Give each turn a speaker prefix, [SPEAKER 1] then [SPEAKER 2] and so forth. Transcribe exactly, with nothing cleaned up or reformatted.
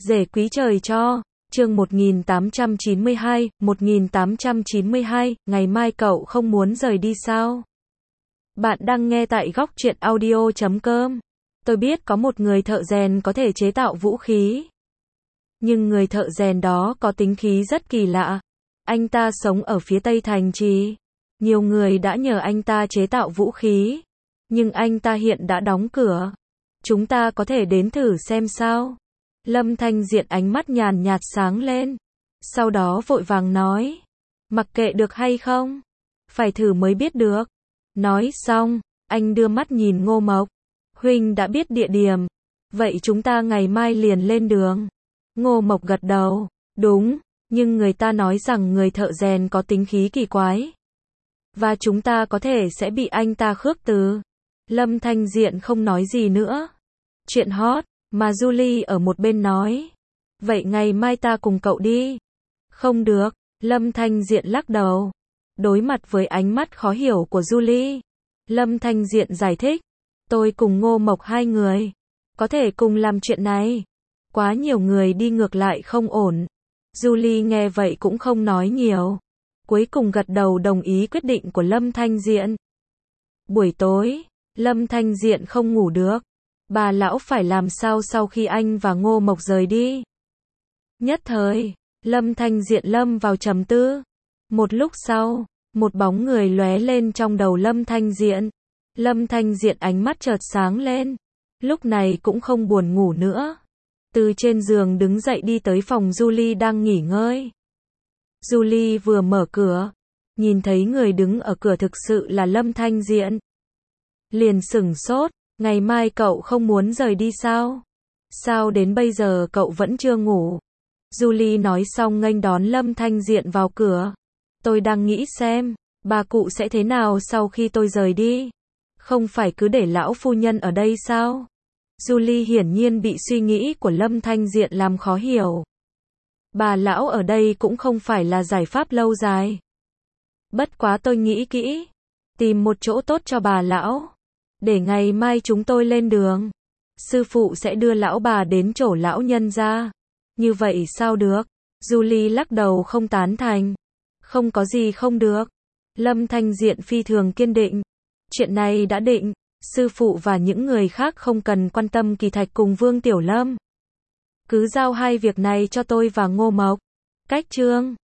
[SPEAKER 1] Rể quý trời cho, chương một nghìn tám trăm chín mươi hai, một nghìn tám trăm chín mươi hai, ngày mai cậu không muốn rời đi sao? Bạn đang nghe tại góc truyện audio chấm com. Tôi biết có một người thợ rèn có thể chế tạo vũ khí. Nhưng người thợ rèn đó có tính khí rất kỳ lạ. Anh ta sống ở phía tây thành trì. Nhiều người đã nhờ anh ta chế tạo vũ khí. Nhưng anh ta hiện đã đóng cửa. Chúng ta có thể đến thử xem sao? Lâm Thanh Diện ánh mắt nhàn nhạt sáng lên. Sau đó vội vàng nói. Mặc kệ được hay không? Phải thử mới biết được. Nói xong, anh đưa mắt nhìn Ngô Mộc. Huynh đã biết địa điểm. Vậy chúng ta ngày mai liền lên đường. Ngô Mộc gật đầu. Đúng, nhưng người ta nói rằng người thợ rèn có tính khí kỳ quái. Và chúng ta có thể sẽ bị anh ta khước từ. Lâm Thanh Diện không nói gì nữa. Chuyện hot, mà Julie ở một bên nói. Vậy ngày mai ta cùng cậu đi. Không được, Lâm Thanh Diện lắc đầu. Đối mặt với ánh mắt khó hiểu của Julie. Lâm Thanh Diện giải thích. Tôi cùng Ngô Mộc hai người. Có thể cùng làm chuyện này. Quá nhiều người đi ngược lại không ổn. Julie nghe vậy cũng không nói nhiều. Cuối cùng gật đầu đồng ý quyết định của Lâm Thanh Diện. Buổi tối, Lâm Thanh Diện không ngủ được. Bà lão phải làm sao sau khi anh và Ngô Mộc rời đi? Nhất thời, Lâm Thanh Diện lâm vào trầm tư. Một lúc sau, một bóng người lóe lên trong đầu Lâm Thanh Diện. Lâm Thanh Diện ánh mắt chợt sáng lên. Lúc này cũng không buồn ngủ nữa. Từ trên giường đứng dậy đi tới phòng Julie đang nghỉ ngơi. Julie vừa mở cửa, nhìn thấy người đứng ở cửa thực sự là Lâm Thanh Diện. Liền sửng sốt, ngày mai cậu không muốn rời đi sao? Sao đến bây giờ cậu vẫn chưa ngủ? Julie nói xong nghênh đón Lâm Thanh Diện vào cửa. Tôi đang nghĩ xem, bà cụ sẽ thế nào sau khi tôi rời đi? Không phải cứ để lão phu nhân ở đây sao? Julie hiển nhiên bị suy nghĩ của Lâm Thanh Diện làm khó hiểu. Bà lão ở đây cũng không phải là giải pháp lâu dài. Bất quá tôi nghĩ kỹ, tìm một chỗ tốt cho bà lão. Để ngày mai chúng tôi lên đường, sư phụ sẽ đưa lão bà đến chỗ lão nhân ra. Như vậy sao được? Julie lắc đầu không tán thành. Không có gì không được. Lâm Thanh Diện phi thường kiên định. Chuyện này đã định, sư phụ và những người khác không cần quan tâm Kỳ Thạch cùng Vương Tiểu Lâm. Cứ giao hai việc này cho tôi và Ngô Mộc. Cách chương